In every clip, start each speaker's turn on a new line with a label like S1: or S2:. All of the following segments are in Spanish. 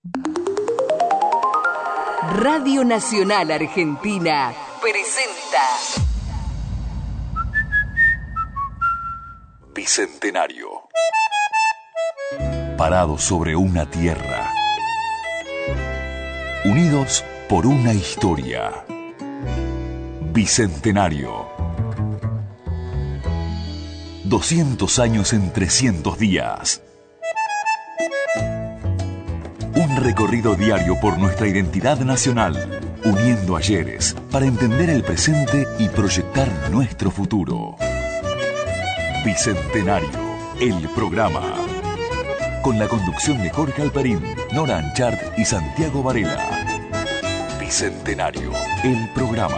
S1: Radio Nacional Argentina presenta
S2: Bicentenario. Parados sobre una tierra, unidos por una historia. Bicentenario. 200 años en 300 días. Un recorrido diario por nuestra identidad nacional, uniendo ayeres para entender el presente y proyectar nuestro futuro. Bicentenario, el programa. Con la conducción de Jorge Alperín, Nora Anchart y Santiago Varela. Bicentenario, el programa.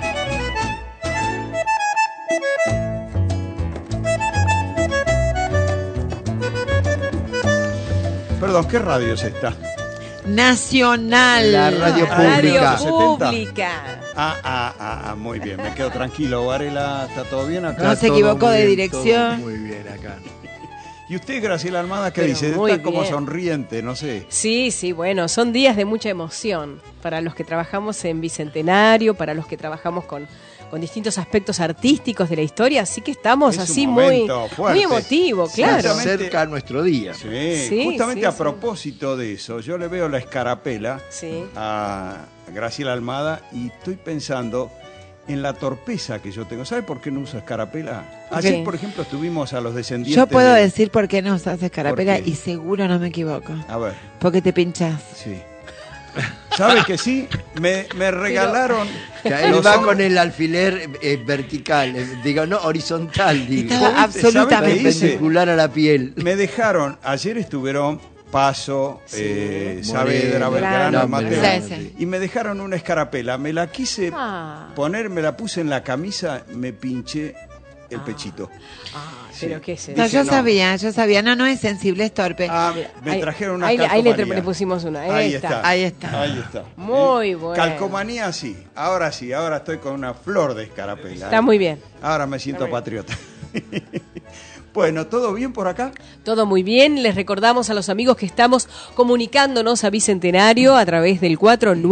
S3: Perdón, ¿qué radio es esta?
S4: Nacional.
S5: La radio pública.
S4: Radio pública.
S3: Muy bien, me quedo tranquilo. Varela, ¿está todo bien acá?
S4: No se equivocó de dirección.
S5: Muy bien acá.
S3: ¿Y usted, Graciela Almada, qué
S6: Pero
S3: dice?
S6: muy
S3: Está como
S6: bien.
S3: sonriente, no sé.
S6: Sí, bueno, son días de mucha emoción para los que trabajamos en Bicentenario, para los que trabajamos con distintos aspectos artísticos de la historia, así que estamos
S3: Es un
S6: así
S3: momento
S6: muy
S3: fuerte.
S6: emotivo,
S5: Se
S6: claro.
S5: acerca nuestro día.
S3: Sí, justamente
S6: sí,
S3: a
S6: sí.
S3: propósito de eso, yo le veo la escarapela
S6: Sí.
S3: a Graciela Almada y estoy pensando en la torpeza que yo tengo. ¿Sabe por qué no uso escarapela? Ayer,
S6: Sí.
S3: por ejemplo, estuvimos a los descendientes.
S4: Yo puedo
S3: de-
S4: decir por qué no usas escarapela
S3: ¿Por qué?
S4: y seguro no me equivoco.
S3: A ver,
S4: Porque te pinchas.
S3: sí. ¿Sabe que sí? Me regalaron.
S5: Que él
S3: los
S5: va
S3: hom-
S5: con el alfiler vertical, digo, no, horizontal, digo.
S4: Estaba
S3: ¿Viste? ¿Sabe
S4: absolutamente.
S3: qué hice?
S5: Perpendicular a la piel.
S3: Me dejaron, ayer estuvieron Paso, Saavedra,
S5: Moreno,
S3: Belgrano,
S4: no,
S3: Mateo,
S4: Belgrano, sí.
S3: y me dejaron una escarapela. Me la quise poner, me la puse en la camisa, me pinché el pechito.
S6: Pero qué es
S4: No,
S6: eso.
S3: Dije,
S4: yo
S3: no.
S4: sabía. No es sensible, es torpe.
S3: Me
S6: Ahí-
S3: trajeron una
S6: ahí le
S3: calcomanía.
S6: le pusimos una.
S3: Ahí está.
S4: Ahí está.
S3: Ahí está.
S6: Muy bueno.
S3: Calcomanía sí, ahora estoy con una flor de escarapela.
S6: Está muy bien.
S3: Ahora me siento
S6: Está muy
S3: patriota. Bueno, ¿todo bien por acá?
S6: Todo muy bien. Les recordamos a los amigos que estamos comunicándonos a Bicentenario a través del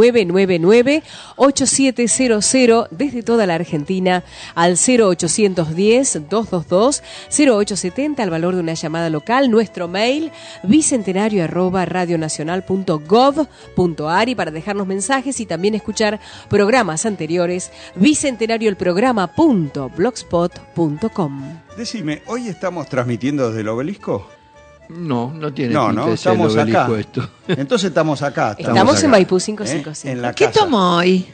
S6: 4999-8700 desde toda la Argentina al 0810-222-0870 al valor de una llamada local. Nuestro mail bicentenario@radionacional.gov.ar y para dejarnos mensajes y también escuchar programas anteriores, bicentenario.el-programa.blogspot.com.
S3: Decime, ¿hoy estamos transmitiendo desde el obelisco?
S5: No tiene
S3: No,
S5: pinta
S3: no,
S5: de ser el
S3: estamos
S5: obelisco
S3: acá.
S5: esto.
S3: Entonces estamos acá.
S6: Estamos en
S5: acá.
S6: Maipú 555.
S3: En la
S4: ¿Qué
S3: casa.
S4: tomó hoy?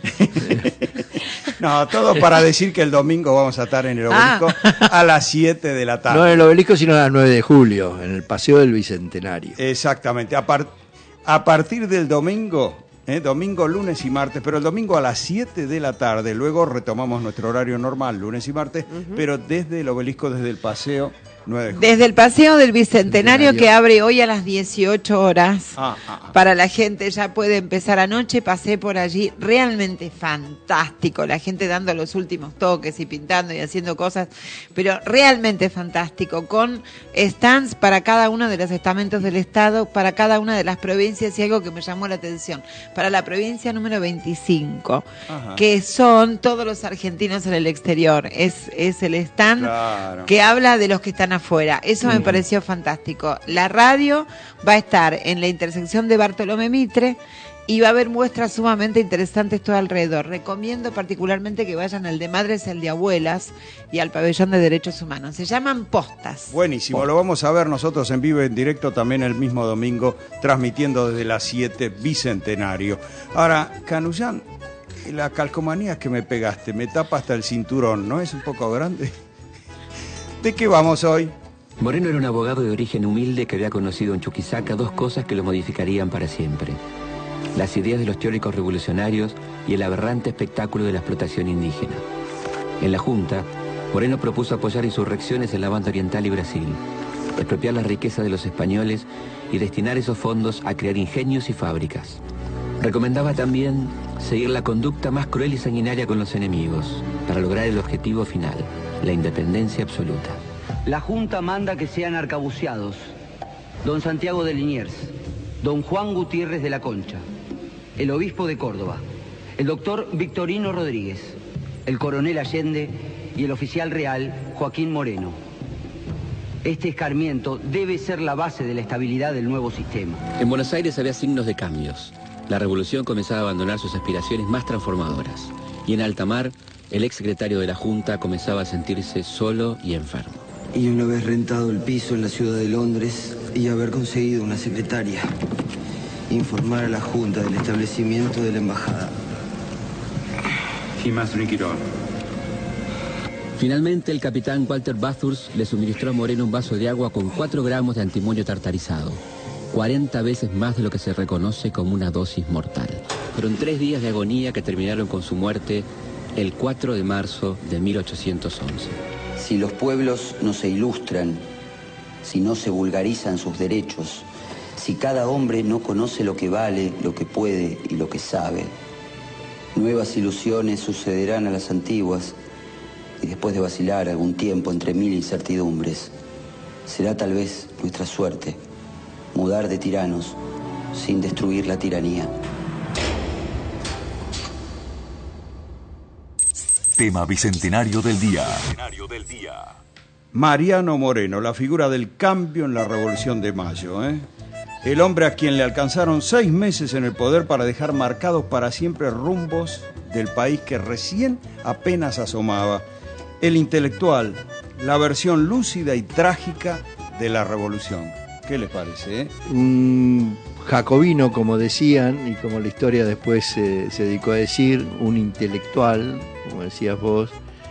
S3: No, todo para decir que el domingo vamos a estar en el obelisco a las 7 de la tarde.
S5: No en el obelisco, sino a las 9 de julio, en el Paseo del Bicentenario.
S3: Exactamente. A partir del domingo, domingo, lunes y martes, pero el domingo a las 7 de la tarde, luego retomamos nuestro horario normal, lunes y martes, pero desde el obelisco, desde el paseo 9 de julio.
S4: Desde el Paseo del Bicentenario que abre hoy a las 18 horas. Para la gente ya puede empezar anoche, pasé por allí, realmente fantástico, la gente dando los últimos toques y pintando y haciendo cosas, pero realmente fantástico, con stands para cada uno de los estamentos del Estado, para cada una de las provincias, y algo que me llamó la atención, para la provincia número 25,
S3: Ajá.
S4: que son todos los argentinos en el exterior, es el stand
S3: Claro.
S4: que habla de los que están afuera. Eso me pareció fantástico. La radio va a estar en la intersección de Bartolomé Mitre y va a haber muestras sumamente interesantes todo alrededor. Recomiendo particularmente que vayan al de Madres, al de Abuelas y al Pabellón de Derechos Humanos. Se llaman postas.
S3: Buenísimo, lo vamos a ver nosotros en vivo, en directo también el mismo domingo, transmitiendo desde las 7 Bicentenario. Ahora, Canullán, la calcomanía que me pegaste, me tapa hasta el cinturón, ¿no es un poco grande? ¿De qué vamos hoy?
S7: Moreno era un abogado de origen humilde que había conocido en Chuquisaca dos cosas que lo modificarían para siempre: las ideas de los teóricos revolucionarios y el aberrante espectáculo de la explotación indígena. En la Junta, Moreno propuso apoyar insurrecciones en la banda oriental y Brasil, expropiar la riqueza de los españoles y destinar esos fondos a crear ingenios y fábricas. Recomendaba también seguir la conducta más cruel y sanguinaria con los enemigos, para lograr el objetivo final, la independencia absoluta.
S8: La Junta manda que sean arcabuceados don Santiago de Liniers, don Juan Gutiérrez de la Concha, el obispo de Córdoba, el doctor Victorino Rodríguez, el coronel Allende y el oficial real Joaquín Moreno. Este escarmiento debe ser la base de la estabilidad del nuevo sistema.
S7: En Buenos Aires había signos de cambios. La revolución comenzaba a abandonar sus aspiraciones más transformadoras. Y en alta mar, el exsecretario de la Junta comenzaba a sentirse solo y enfermo.
S9: Y una vez rentado el piso en la ciudad de Londres y haber conseguido una secretaria, informar a la Junta del establecimiento de la embajada.
S10: Y más Riquirón.
S7: Finalmente, el capitán Walter Bathurst le suministró a Moreno un vaso de agua con 4 gramos de antimonio tartarizado. 40 veces más de lo que se reconoce como una dosis mortal. Fueron 3 días de agonía que terminaron con su muerte el 4 de marzo de 1811.
S11: Si los pueblos no se ilustran, si no se vulgarizan sus derechos, si cada hombre no conoce lo que vale, lo que puede y lo que sabe, nuevas ilusiones sucederán a las antiguas y después de vacilar algún tiempo entre mil incertidumbres, será tal vez nuestra suerte mudar de tiranos sin destruir la tiranía.
S2: Tema bicentenario del día.
S3: Mariano Moreno, la figura del cambio en la Revolución de Mayo, ¿eh? El hombre a quien le alcanzaron 6 meses en el poder para dejar marcados para siempre rumbos del país que recién apenas asomaba. El intelectual, la versión lúcida y trágica de la revolución. ¿Qué les parece?
S5: Un jacobino, como decían, y como la historia después se dedicó a decir, un intelectual, como decías vos,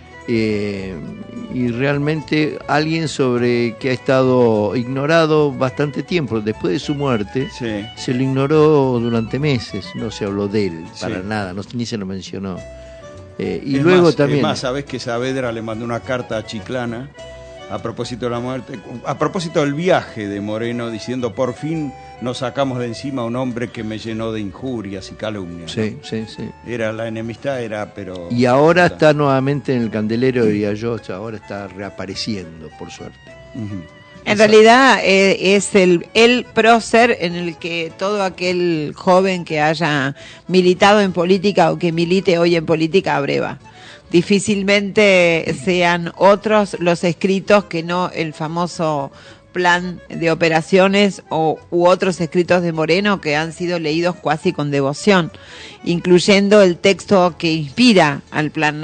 S5: y realmente alguien sobre que ha estado ignorado bastante tiempo. Después de su muerte,
S3: sí,
S5: se lo ignoró durante meses, no se habló de él para nada, ni se lo mencionó. Y
S3: es
S5: luego
S3: más,
S5: también...
S3: Es más, sabés que Saavedra le mandó una carta a Chiclana a propósito de la muerte, a propósito del viaje de Moreno, diciendo: por fin nos sacamos de encima a un hombre que me llenó de injurias y calumnias.
S5: Sí, sí, sí.
S3: Era la enemistad, pero...
S5: Y ahora está nuevamente en el candelero, diría yo, ahora está reapareciendo, por suerte.
S3: Uh-huh.
S4: En realidad es el prócer en el que todo aquel joven que haya militado en política o que milite hoy en política abreva. Difícilmente sean otros los escritos que no el famoso plan de operaciones u otros escritos de Moreno que han sido leídos casi con devoción, incluyendo el texto que inspira al plan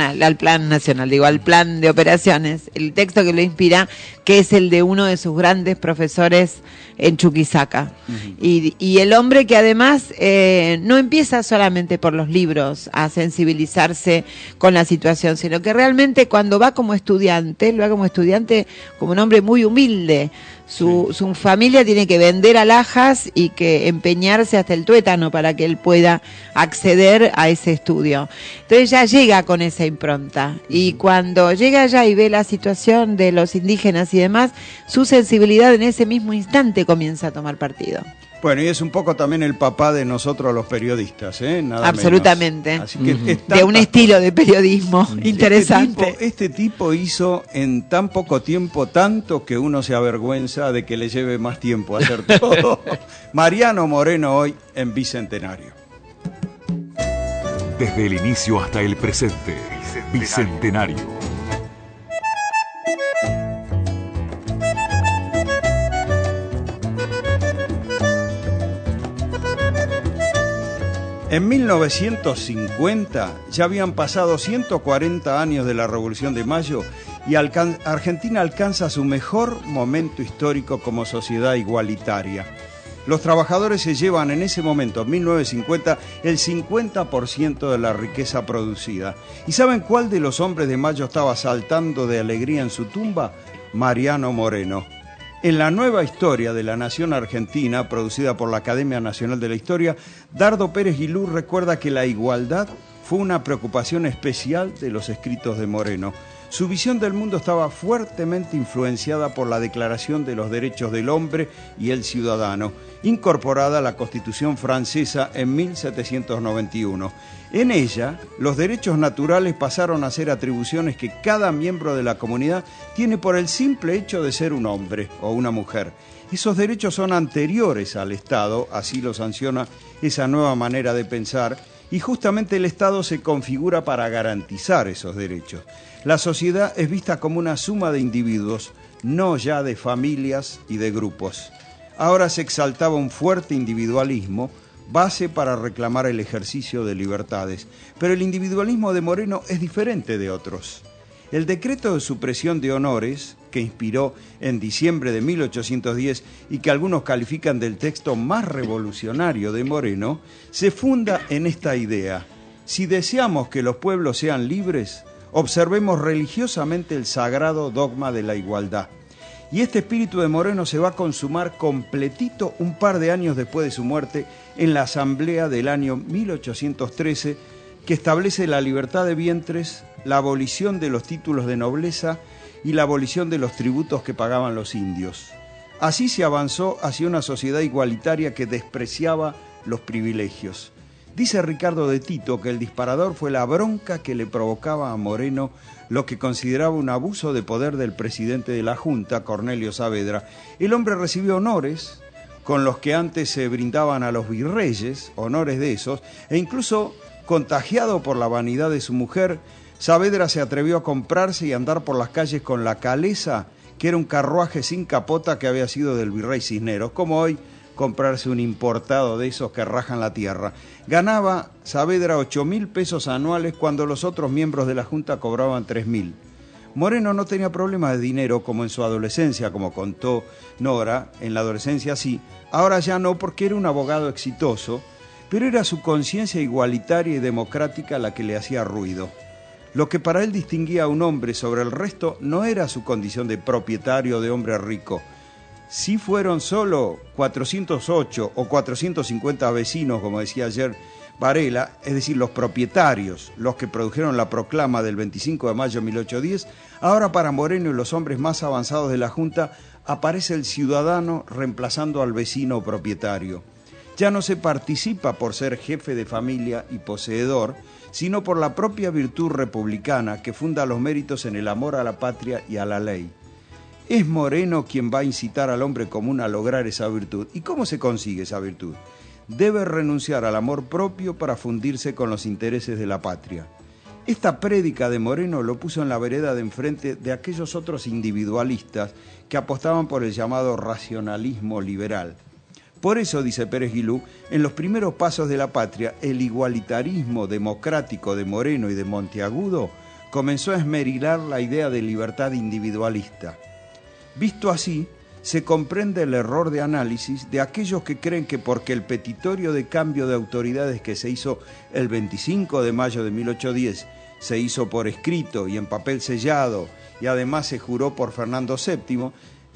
S4: de operaciones, el texto que lo inspira, que es el de uno de sus grandes profesores en Chuquisaca. Uh-huh. Y el hombre que además no empieza solamente por los libros a sensibilizarse con la situación, sino que realmente cuando va como estudiante, lo va como estudiante como un hombre muy humilde. Su familia tiene que vender alhajas y que empeñarse hasta el tuétano para que él pueda acceder a ese estudio. Entonces ya llega con esa impronta, y cuando llega allá y ve la situación de los indígenas y demás, su sensibilidad en ese mismo instante comienza a tomar partido.
S3: Bueno, y es un poco también el papá de nosotros los periodistas, Nada
S4: absolutamente
S3: menos. Así que
S4: de un estilo de periodismo interesante.
S3: Este tipo hizo en tan poco tiempo tanto que uno se avergüenza de que le lleve más tiempo hacer todo. Mariano Moreno, hoy en Bicentenario.
S2: Desde el inicio hasta el presente, Bicentenario.
S3: En 1950 ya habían pasado 140 años de la Revolución de Mayo y Argentina alcanza su mejor momento histórico como sociedad igualitaria. Los trabajadores se llevan en ese momento, en 1950, el 50% de la riqueza producida. ¿Y saben cuál de los hombres de Mayo estaba saltando de alegría en su tumba? Mariano Moreno. En la nueva historia de la nación argentina, producida por la Academia Nacional de la Historia, Dardo Pérez Guilú recuerda que la igualdad fue una preocupación especial de los escritos de Moreno. Su visión del mundo estaba fuertemente influenciada por la Declaración de los Derechos del Hombre y el Ciudadano, incorporada a la Constitución francesa en 1791. En ella, los derechos naturales pasaron a ser atribuciones que cada miembro de la comunidad tiene por el simple hecho de ser un hombre o una mujer. Esos derechos son anteriores al Estado, así lo sanciona esa nueva manera de pensar, y justamente el Estado se configura para garantizar esos derechos. La sociedad es vista como una suma de individuos, no ya de familias y de grupos. Ahora se exaltaba un fuerte individualismo, base para reclamar el ejercicio de libertades. Pero el individualismo de Moreno es diferente de otros. El decreto de supresión de honores, que inspiró en diciembre de 1810 y que algunos califican del texto más revolucionario de Moreno, se funda en esta idea: si deseamos que los pueblos sean libres, observemos religiosamente el sagrado dogma de la igualdad. Y este espíritu de Moreno se va a consumar completito un par de años después de su muerte en la Asamblea del año 1813, que establece la libertad de vientres, la abolición de los títulos de nobleza y la abolición de los tributos que pagaban los indios. Así se avanzó hacia una sociedad igualitaria que despreciaba los privilegios. Dice Ricardo de Tito que el disparador fue la bronca que le provocaba a Moreno lo que consideraba un abuso de poder del presidente de la Junta, Cornelio Saavedra. El hombre recibió honores con los que antes se brindaban a los virreyes, honores de esos, e incluso, contagiado por la vanidad de su mujer, Saavedra se atrevió a comprarse y andar por las calles con la calesa, que era un carruaje sin capota que había sido del virrey Cisneros, como hoy comprarse un importado de esos que rajan la tierra. Ganaba Saavedra 8.000 pesos anuales cuando los otros miembros de la Junta cobraban 3.000. Moreno no tenía problemas de dinero como en su adolescencia, como contó Nora, en la adolescencia sí, ahora ya no, porque era un abogado exitoso, pero era su conciencia igualitaria y democrática la que le hacía ruido. Lo que para él distinguía a un hombre sobre el resto no era su condición de propietario, de hombre rico. Si fueron solo 408 o 450 vecinos, como decía ayer Varela, es decir, los propietarios, los que produjeron la proclama del 25 de mayo de 1810, ahora para Moreno y los hombres más avanzados de la Junta aparece el ciudadano reemplazando al vecino propietario. Ya no se participa por ser jefe de familia y poseedor, sino por la propia virtud republicana que funda los méritos en el amor a la patria y a la ley. Es Moreno quien va a incitar al hombre común a lograr esa virtud. ¿Y cómo se consigue esa virtud? Debe renunciar al amor propio para fundirse con los intereses de la patria. Esta prédica de Moreno lo puso en la vereda de enfrente de aquellos otros individualistas que apostaban por el llamado racionalismo liberal. Por eso, dice Pérez Guilú, en los primeros pasos de la patria, el igualitarismo democrático de Moreno y de Monteagudo comenzó a esmerilar la idea de libertad individualista. Visto así, se comprende el error de análisis de aquellos que creen que porque el petitorio de cambio de autoridades que se hizo el 25 de mayo de 1810 se hizo por escrito y en papel sellado y además se juró por Fernando VII,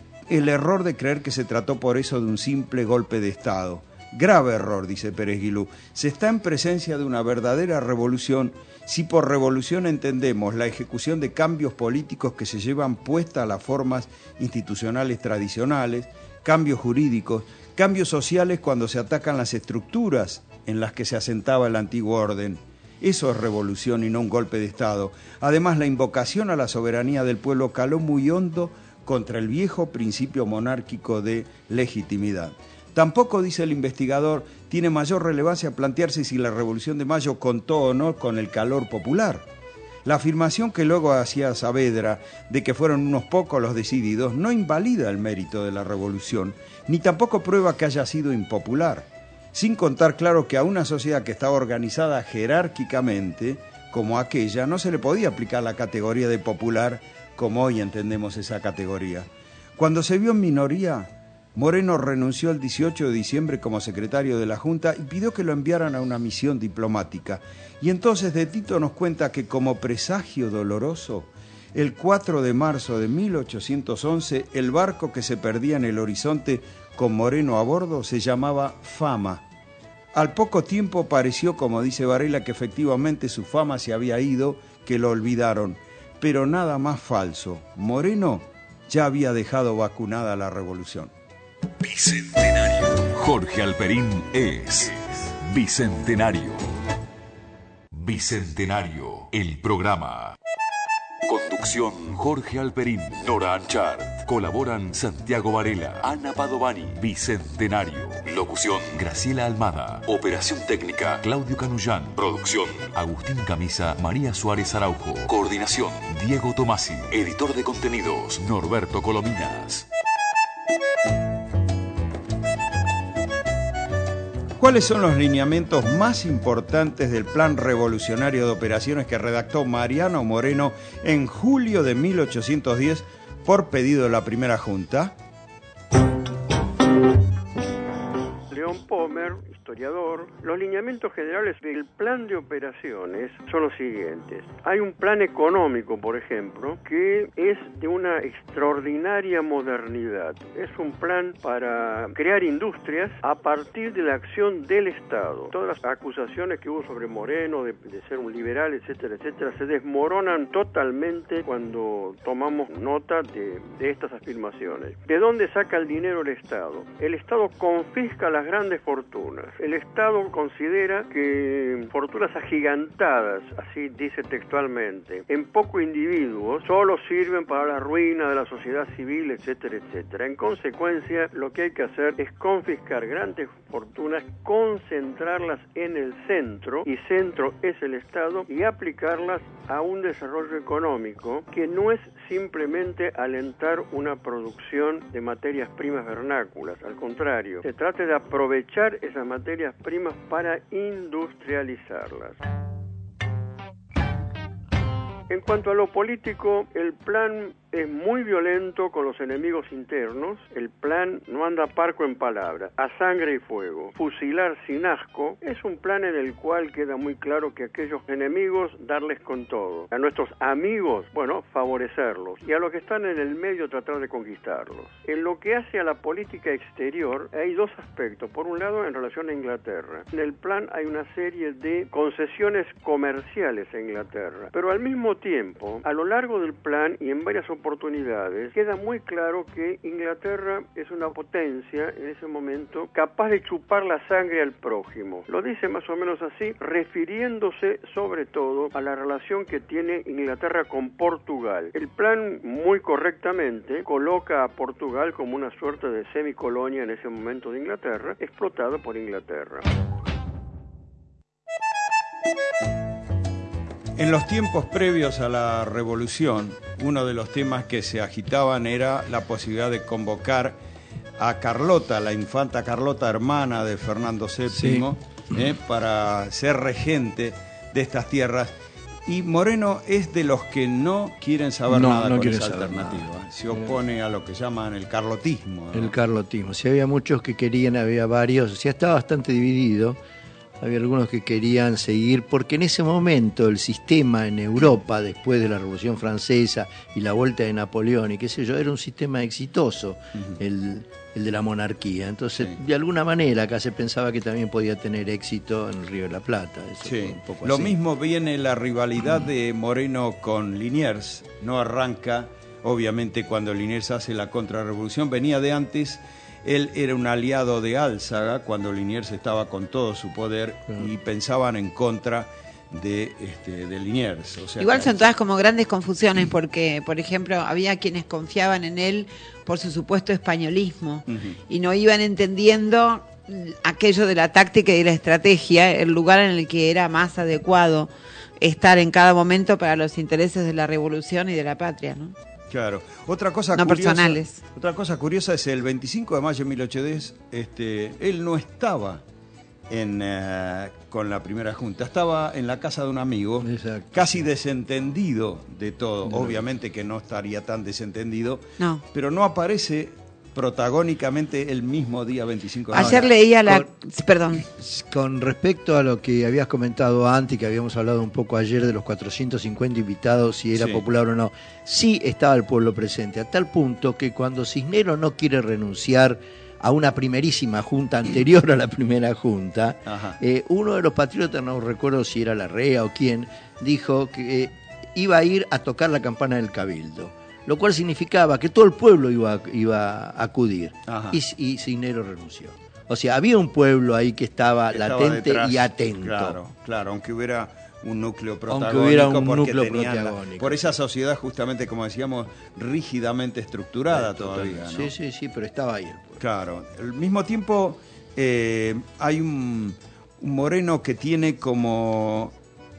S3: el error de creer que se trató por eso de un simple golpe de Estado. Grave error, dice Pérez Guilú. Se está en presencia de una verdadera revolución si por revolución entendemos la ejecución de cambios políticos que se llevan puestas a las formas institucionales tradicionales, cambios jurídicos, cambios sociales cuando se atacan las estructuras en las que se asentaba el antiguo orden. Eso es revolución y no un golpe de Estado. Además, la invocación a la soberanía del pueblo caló muy hondo contra el viejo principio monárquico de legitimidad. Tampoco, dice el investigador, tiene mayor relevancia plantearse si la Revolución de Mayo contó o no con el calor popular. La afirmación que luego hacía Saavedra de que fueron unos pocos los decididos no invalida el mérito de la revolución, ni tampoco prueba que haya sido impopular. Sin contar, claro, que a una sociedad que estaba organizada jerárquicamente, como aquella, no se le podía aplicar la categoría de popular como hoy entendemos esa categoría. Cuando se vio en minoría, Moreno renunció el 18 de diciembre como secretario de la Junta y pidió que lo enviaran a una misión diplomática. Y entonces de Tito nos cuenta que como presagio doloroso, el 4 de marzo de 1811, el barco que se perdía en el horizonte con Moreno a bordo se llamaba Fama. Al poco tiempo pareció, como dice Varela, que efectivamente su fama se había ido, que lo olvidaron. pero nada más falso. Moreno ya había dejado vacunada la revolución.
S2: Bicentenario. Jorge Alperín es Bicentenario. Bicentenario, el programa. Conducción Jorge Alperín, Nora Anchart. Colaboran Santiago Varela, Ana Padovani. Bicentenario. Locución Graciela Almada. Operación técnica Claudio Canullán. Producción Agustín Camisa, María Suárez Araujo. Coordinación Diego Tomasi. Editor de contenidos Norberto Colominas.
S3: ¿Cuáles son los lineamientos más importantes del Plan Revolucionario de Operaciones que redactó Mariano Moreno en julio de 1810 por pedido de la primera Junta?
S12: León Pomer, historiador, los lineamientos generales del plan de operaciones son los siguientes. Hay un plan económico, por ejemplo, que es de una extraordinaria modernidad. Es un plan para crear industrias a partir de la acción del Estado. Todas las acusaciones que hubo sobre Moreno de ser un liberal, etcétera, etcétera, se desmoronan totalmente cuando tomamos nota de estas afirmaciones. ¿De dónde saca el dinero el Estado? El Estado confisca las grandes fortunas. El Estado considera que fortunas agigantadas, así dice textualmente, en pocos individuos, solo sirven para la ruina de la sociedad civil, etcétera, etcétera. En consecuencia, lo que hay que hacer es confiscar grandes fortunas, concentrarlas en el centro, y centro es el Estado, y aplicarlas a un desarrollo económico que no es simplemente alentar una producción de materias primas vernáculas. Al contrario, se trata de aprovechar esas materias primas para industrializarlas. En cuanto a lo político, el plan es muy violento con los enemigos internos. El plan no anda parco en palabra, a sangre y fuego. Fusilar sin asco es un plan en el cual queda muy claro que a aquellos enemigos darles con todo. A nuestros amigos, bueno, favorecerlos. Y a los que están en el medio tratar de conquistarlos. En lo que hace a la política exterior hay dos aspectos. Por un lado, en relación a Inglaterra. En el plan hay una serie de concesiones comerciales a Inglaterra. Pero al mismo tiempo, a lo largo del plan y en varias oportunidades, queda muy claro que Inglaterra es una potencia en ese momento capaz de chupar la sangre al prójimo. Lo dice más o menos así, refiriéndose sobre todo a la relación que tiene Inglaterra con Portugal. El plan, muy correctamente, coloca a Portugal como una suerte de semicolonia en ese momento de Inglaterra, explotado por Inglaterra.
S3: En los tiempos previos a la revolución, uno de los temas que se agitaban era la posibilidad de convocar a Carlota, la infanta Carlota, hermana de Fernando VII, sí, para ser regente de estas tierras. Y Moreno es de los que no quieren saber nada con esa alternativa. Se opone a lo que llaman el carlotismo, ¿no?
S5: El carlotismo. Si había muchos que querían, había varios. O sea, estaba bastante dividido. Había algunos que querían seguir, porque en ese momento el sistema en Europa, después de la Revolución Francesa y la vuelta de Napoleón y qué sé yo, era un sistema exitoso, el de la monarquía. Entonces, de alguna manera, acá se pensaba que también podía tener éxito en el Río de la Plata. Eso fue un poco
S3: lo
S5: así.
S3: mismo viene la rivalidad de Moreno con Liniers. No arranca, obviamente, cuando Liniers hace la contrarrevolución, venía de antes. Él era un aliado de Álzaga cuando Liniers estaba con todo su poder y pensaban en contra de Liniers. O sea,
S4: igual son todas como grandes confusiones porque, por ejemplo, había quienes confiaban en él por su supuesto españolismo y no iban entendiendo aquello de la táctica y de la estrategia, el lugar en el que era más adecuado estar en cada momento para los intereses de la revolución y de la patria, ¿no?
S3: Claro. Otra cosa
S4: no
S3: curiosa,
S4: personales.
S3: Otra cosa curiosa es el 25 de mayo de 1810, él no estaba con la primera junta, estaba en la casa de un amigo, casi desentendido de todo. Obviamente que no estaría tan desentendido, pero no aparece protagónicamente el mismo día 25 de mayo.
S4: Ayer leía perdón.
S5: Con respecto a lo que habías comentado antes, que habíamos hablado un poco ayer de los 450 invitados, si era popular o no, sí estaba el pueblo presente, a tal punto que cuando Cisneros no quiere renunciar a una primerísima junta anterior a la primera junta, uno de los patriotas, no recuerdo si era Larrea o quién, dijo que iba a ir a tocar la campana del Cabildo, lo cual significaba que todo el pueblo iba a acudir. Y Cisneros renunció. O sea, había un pueblo ahí que estaba latente detrás, y atento.
S3: Claro, aunque hubiera un núcleo protagónico. Por esa sociedad, justamente, como decíamos, rígidamente estructurada todavía, ¿no?
S5: Sí, pero estaba ahí.
S3: Claro. Al mismo tiempo, hay un Moreno que tiene como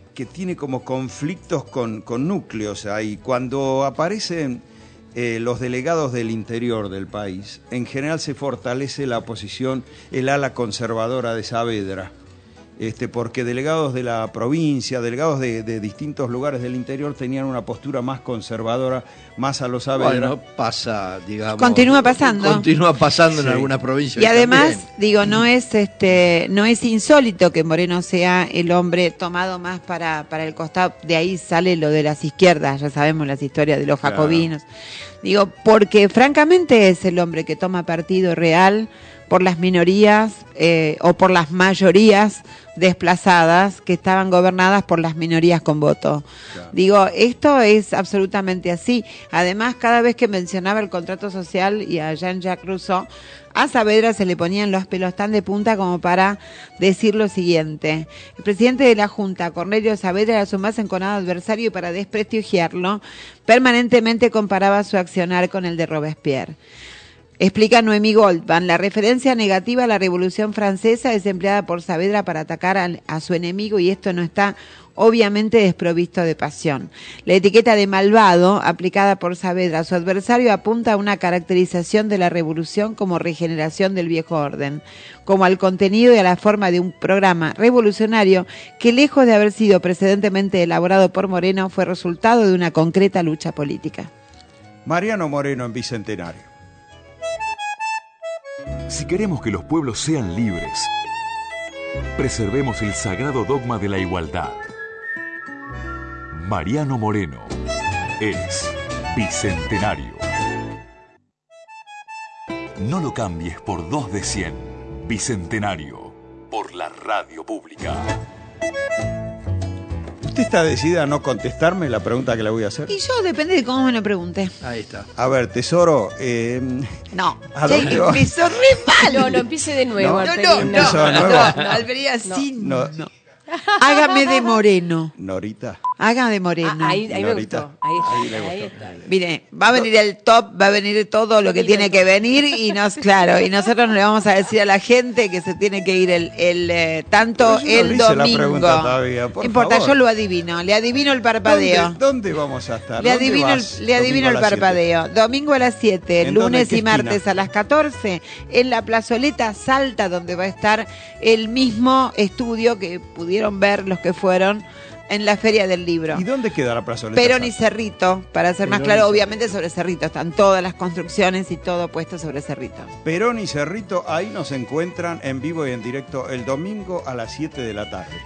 S3: conflictos con núcleos ahí. Cuando aparecen los delegados del interior del país, en general se fortalece la posición, el ala conservadora de Saavedra. Porque delegados de la provincia, delegados de distintos lugares del interior tenían una postura más conservadora, más a los Saavedra.
S5: Bueno, pasa, digamos.
S4: Continúa pasando
S5: en algunas provincias.
S4: Y además, no es insólito que Moreno sea el hombre tomado más para el costado. De ahí sale lo de las izquierdas, ya sabemos las historias de los jacobinos. Porque francamente es el hombre que toma partido real por las minorías o por las mayorías desplazadas que estaban gobernadas por las minorías con voto. Claro. Esto es absolutamente así. Además, cada vez que mencionaba el contrato social y a Jean-Jacques Rousseau, a Saavedra se le ponían los pelos tan de punta como para decir lo siguiente: el presidente de la Junta, Cornelio Saavedra, era su más enconado adversario y para desprestigiarlo permanentemente comparaba su accionar con el de Robespierre. Explica Noemí Goldman, la referencia negativa a la Revolución Francesa es empleada por Saavedra para atacar a su enemigo y esto no está obviamente desprovisto de pasión. La etiqueta de malvado aplicada por Saavedra a su adversario apunta a una caracterización de la revolución como regeneración del viejo orden, como al contenido y a la forma de un programa revolucionario que, lejos de haber sido precedentemente elaborado por Moreno, fue resultado de una concreta lucha política.
S3: Mariano Moreno en Bicentenario.
S2: Si queremos que los pueblos sean libres, preservemos el sagrado dogma de la igualdad. Mariano Moreno es Bicentenario. No lo cambies por 2 de 100. Bicentenario, por la radio pública.
S3: ¿Usted está decidida a no contestarme la pregunta que le voy a hacer?
S4: Y yo depende de cómo me lo pregunte.
S5: Ahí está.
S3: A ver, tesoro.
S4: No,
S6: empezó re mal. No, empiece de nuevo.
S4: No, Albería, sí, no. Hágame de Moreno.
S3: Norita.
S4: Haga de Moreno.
S6: Ahí me gustó. Ahí está.
S4: Mire, va a venir el top, va a venir todo lo que tiene que venir y nosotros no le vamos a decir a la gente que se tiene que ir tanto el domingo. No importa, yo lo adivino, le adivino el parpadeo.
S3: ¿Dónde vamos a estar?
S4: Le adivino el parpadeo. 7? Domingo a las 7, lunes y martes a las 14, en la plazoleta Salta, donde va a estar el mismo estudio que pudieron ver los que fueron en la Feria del Libro.
S3: ¿Y dónde queda la plazoleta?
S4: Perón y Cerrito, para ser más claro, obviamente sobre Cerrito. Están todas las construcciones y todo puesto sobre Cerrito.
S3: Perón y Cerrito, ahí nos encuentran en vivo y en directo el domingo a las 7 de la tarde.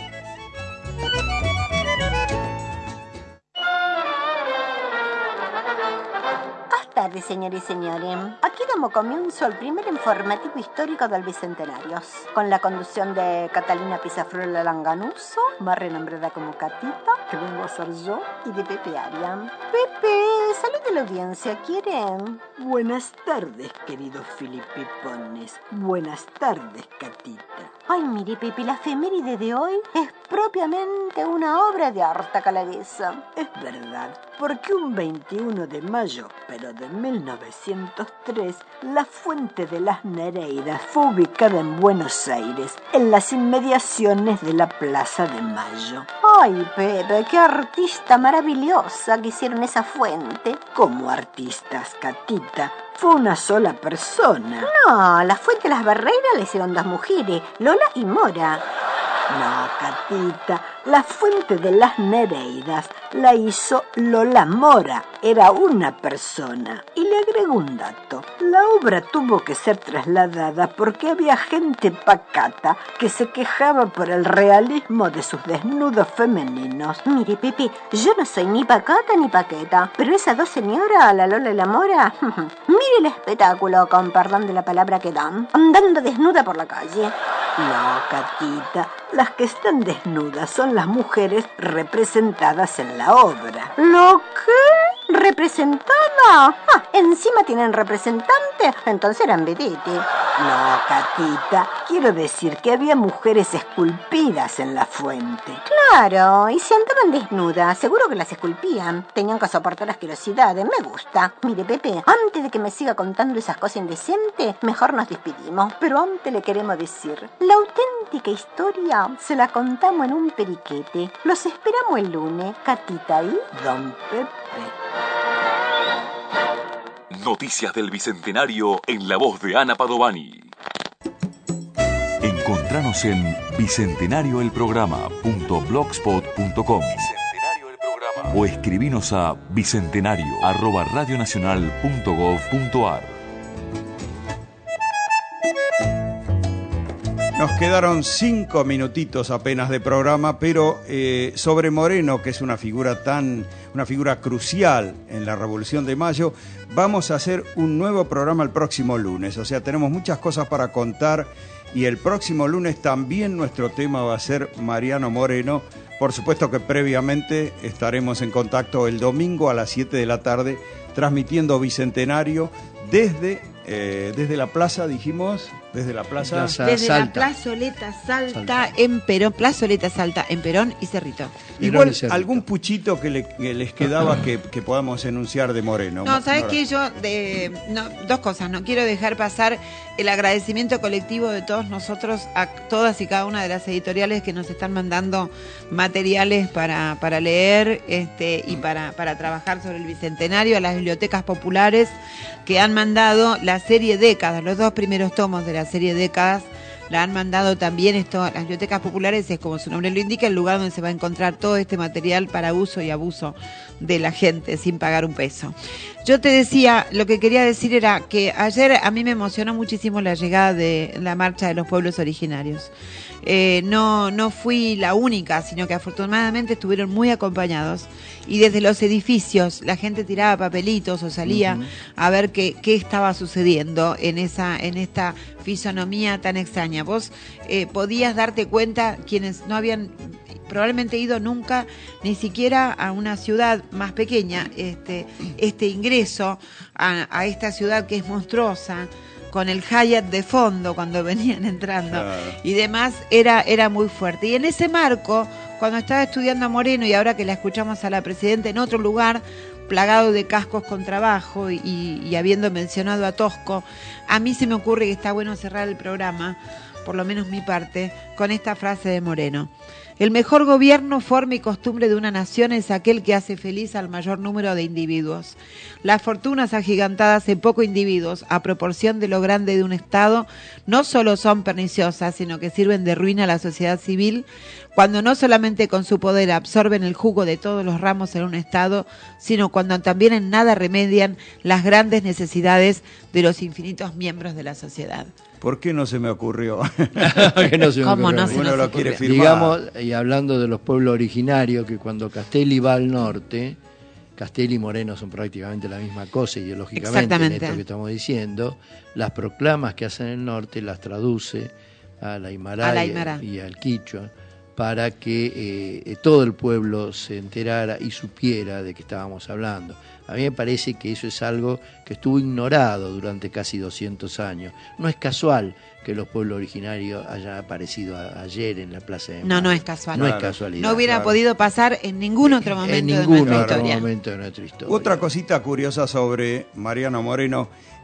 S13: Buenas tardes, señores y señores. Aquí damos comienzo al primer informativo histórico del Bicentenario, con la conducción de Catalina Pizafrola Langanuso, más renombrada como Catita, que vengo a ser yo, y de Pepe Aria. Pepe, salud de la audiencia, ¿quieren? Buenas tardes, queridos filipipones. Buenas tardes, Catita. Ay, mire, Pepe, la efeméride de hoy es propiamente una obra de arte calaguesa. Es verdad, porque un 21 de mayo, pero de 1903, la Fuente de las Nereidas fue ubicada en Buenos Aires, en las inmediaciones de la Plaza de Mayo. Ay, Pepe, qué artista maravillosa que hicieron esa fuente. Como artistas, Catita, fue una sola persona. No, la Fuente de las Barreiras la hicieron 2 mujeres, Lola y Mora. No, Catita, la Fuente de las Nereidas la hizo Lola Mora, era una persona. Y le agrego un dato, la obra tuvo que ser trasladada porque había gente pacata que se quejaba por el realismo de sus desnudos femeninos. Mire, Pepe, yo no soy ni pacata ni paqueta, pero esas 2 señoras, la Lola y la Mora, mire el espectáculo, con perdón de la palabra que dan, andando desnuda por la calle.
S14: No, Catita, las que están desnudas son las mujeres representadas en la obra.
S13: ¿Lo qué? ¿Representada? Ah, ¿encima tienen representante? Entonces eran Vedete.
S14: No, Catita, quiero decir que había mujeres esculpidas en la fuente.
S13: Claro, y si andaban desnudas, seguro que las esculpían. Tenían que soportar la asquerosidad, me gusta. Mire, Pepe, antes de que me siga contando esas cosas indecentes, mejor nos despedimos.
S14: Pero antes le queremos decir, la auténtica historia se la contamos en un periquete. Los esperamos el lunes, Catita y Don Pepe.
S2: Noticias del Bicentenario en la voz de Ana Padovani. Encontranos en bicentenarioelprograma.blogspot.com o escribinos a bicentenario@radionacional.gov.ar.
S3: Nos quedaron 5 minutitos apenas de programa, pero sobre Moreno, que es una figura crucial en la Revolución de Mayo, vamos a hacer un nuevo programa el próximo lunes. O sea, tenemos muchas cosas para contar y el próximo lunes también nuestro tema va a ser Mariano Moreno. Por supuesto que previamente estaremos en contacto el domingo a las 7 de la tarde, transmitiendo Bicentenario desde la plaza, dijimos, desde la plaza
S4: la plazoleta Salta en Perón, plazoleta Salta en Perón y Cerrito.
S3: Igual algún puchito que les quedaba que podamos enunciar de Moreno.
S4: No, ¿sabes qué? Yo, dos cosas, no quiero dejar pasar el agradecimiento colectivo de todos nosotros a todas y cada una de las editoriales que nos están mandando materiales para leer y para trabajar sobre el Bicentenario, a las bibliotecas populares que han mandado la serie Décadas, los 2 primeros tomos de la serie Décadas, la han mandado también las bibliotecas populares, es como su nombre lo indica, el lugar donde se va a encontrar todo este material para uso y abuso de la gente sin pagar un peso. Yo te decía, lo que quería decir era que ayer a mí me emocionó muchísimo la llegada de la Marcha de los Pueblos Originarios. No fui la única, sino que afortunadamente estuvieron muy acompañados y desde los edificios la gente tiraba papelitos o salía a ver qué estaba sucediendo en esta fisonomía tan extraña. Vos podías darte cuenta, quienes no habían probablemente ido nunca ni siquiera a una ciudad más pequeña, este ingreso a esta ciudad que es monstruosa, con el Hyatt de fondo cuando venían entrando y demás, era muy fuerte. Y en ese marco, cuando estaba estudiando a Moreno y ahora que la escuchamos a la presidenta en otro lugar, plagado de cascos con trabajo y habiendo mencionado a Tosco, a mí se me ocurre que está bueno cerrar el programa, por lo menos mi parte, con esta frase de Moreno. El mejor gobierno, forma y costumbre de una nación es aquel que hace feliz al mayor número de individuos. Las fortunas agigantadas en pocos individuos, a proporción de lo grande de un Estado, no solo son perniciosas, sino que sirven de ruina a la sociedad civil, cuando no solamente con su poder absorben el jugo de todos los ramos en un Estado, sino cuando también en nada remedian las grandes necesidades de los infinitos miembros de la sociedad.
S3: ¿Por qué no se me ocurrió?
S4: ¿Cómo no se
S3: Uno
S4: nos
S3: lo
S4: ocurrió?
S3: quiere firmar.
S5: Digamos, y hablando de los pueblos originarios, que cuando Castelli va al norte, Castelli y Moreno son prácticamente la misma cosa ideológicamente en esto que estamos diciendo, las proclamas que hacen en el norte las traduce a la Aymara y al Quichua para que todo el pueblo se enterara y supiera de qué estábamos hablando. A mí me parece que eso es algo que estuvo ignorado durante casi 200 años. No es casual que los pueblos originarios hayan aparecido ayer en la Plaza de Mayo.
S4: No es casual.
S5: No es casualidad.
S4: No hubiera podido pasar en ningún otro momento
S5: de nuestra historia.
S3: Otra cosita curiosa sobre Mariano Moreno,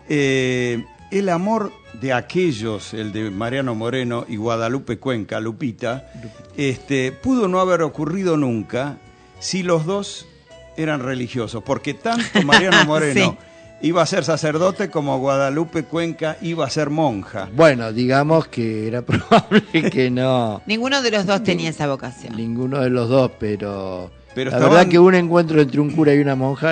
S3: el amor de aquellos, el de Mariano Moreno y Guadalupe Cuenca, Lupita, pudo no haber ocurrido nunca si los dos eran religiosos, porque tanto Mariano Moreno iba a ser sacerdote como Guadalupe Cuenca iba a ser monja.
S5: Bueno, digamos que era probable que no.
S4: Ninguno de los dos tenía esa vocación.
S5: Ninguno de los dos, pero la verdad que un encuentro entre un cura y una monja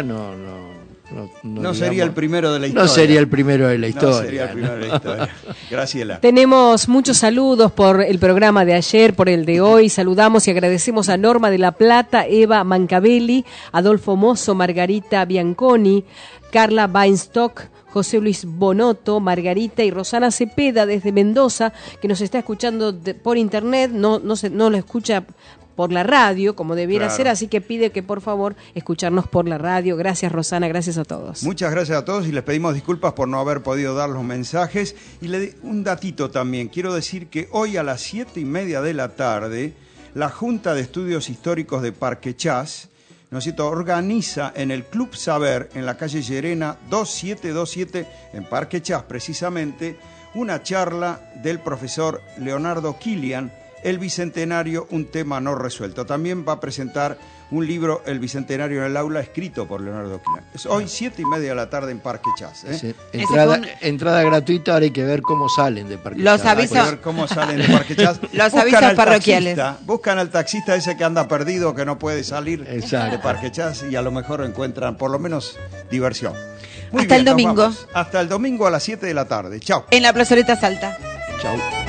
S5: no
S3: sería el primero de la historia.
S5: No sería el primero de la historia.
S3: No sería el primero de la historia. Graciela.
S6: Tenemos muchos saludos por el programa de ayer, por el de hoy. Saludamos y agradecemos a Norma de la Plata, Eva Mancabelli, Adolfo Mozo, Margarita Bianconi, Carla Weinstock, José Luis Bonotto, Margarita y Rosana Cepeda desde Mendoza, que nos está escuchando por internet, no lo escucha por la radio, como debiera ser, así que pide que por favor escucharnos por la radio. Gracias, Rosana, gracias a todos.
S3: Muchas gracias a todos y les pedimos disculpas por no haber podido dar los mensajes. Y un datito también, quiero decir que hoy a las 7:30 de la tarde, la Junta de Estudios Históricos de Parque Chas, ¿no es cierto?, organiza en el Club Saber, en la calle Llerena 2727, en Parque Chas precisamente, una charla del profesor Leonardo Kilian, El Bicentenario, un tema no resuelto. También va a presentar un libro, El Bicentenario en el aula, escrito por Leonardo Kilian. Es hoy 7:30 de la tarde en Parque Chas.
S5: Sí. Entrada gratuita, ahora hay que ver cómo salen de Parque
S4: Chas.
S3: Hay que ver cómo salen de Parque Chas.
S4: Los avisos parroquiales.
S3: Buscan al taxista ese que anda perdido, que no puede salir de Parque Chas, y a lo mejor encuentran por lo menos diversión.
S4: Hasta el domingo.
S3: Hasta el domingo a las 7 de la tarde. Chao.
S4: En la plazoleta Salta.
S5: Chao.